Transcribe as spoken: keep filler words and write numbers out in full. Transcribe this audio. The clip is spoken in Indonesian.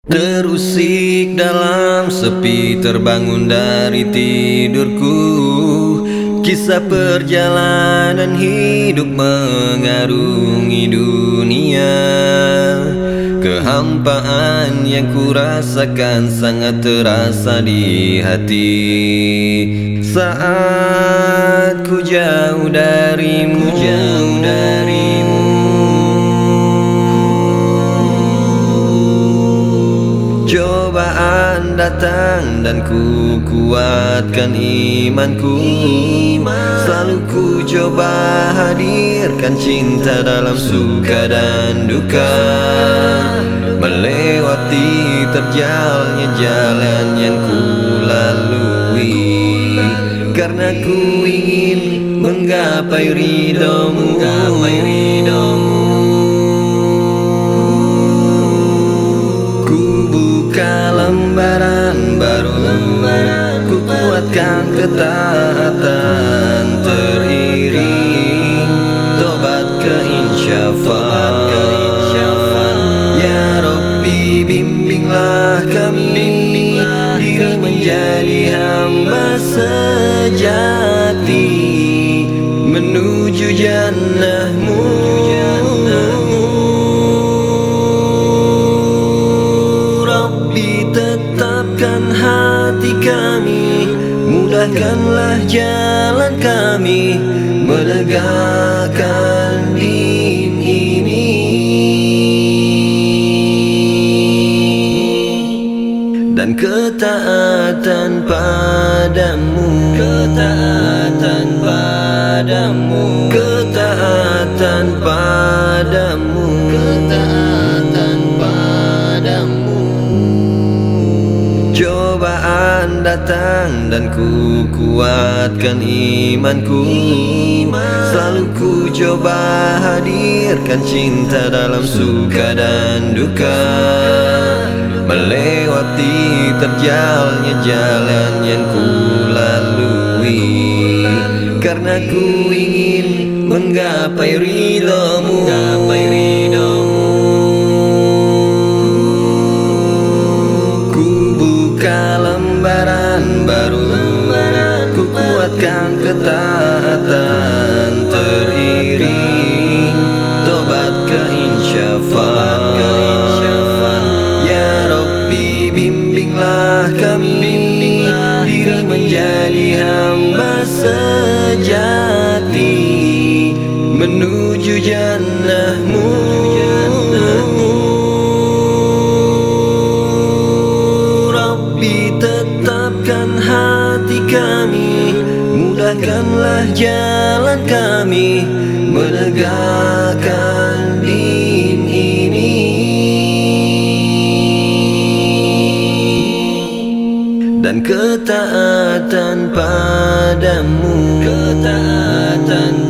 Terusik dalam sepi terbangun dari tidurku, kisah perjalanan hidup mengarungi dunia. Kehampaan yang kurasakan sangat terasa di hati saat ku jauh darimu, jauh darimu. Cobaan datang dan ku kuatkan imanku. Selalu ku coba hadirkan cinta dalam suka dan duka, melewati terjalnya jalan yang ku lalui, karena ku ingin menggapai ridhomu, menggapai ridhomu. Lembaran baru, ku kuatkan ketaatan teriring tobat keinsyafan. Ya Rabbi, bimbinglah kami diri menjadi hamba sejati menuju jannah-Mu. Tetapkan hati kami, mudahkanlah jalan kami menegakkan din ini. Dan ketaatan padamu, ketaatan padamu, ketaatan padamu, ketaatan padamu. Cobaan datang dan ku kuatkan imanku. Selalu ku coba hadirkan cinta dalam suka dan duka, melewati terjalnya jalan yang ku lalui, karena ku ingin menggapai ridhomu, menggapai ridhomu. Lembaran baru, ku kuatkan ketaatan teriring tobat keinsyafan. Ya Rabbi, bimbinglah kami diri menjadi hamba sejati menuju jannah-Mu. Tetapkan hati kami, mudahkanlah jalan kami menegakkan din ini. Dan ketaatan padamu, ketaatan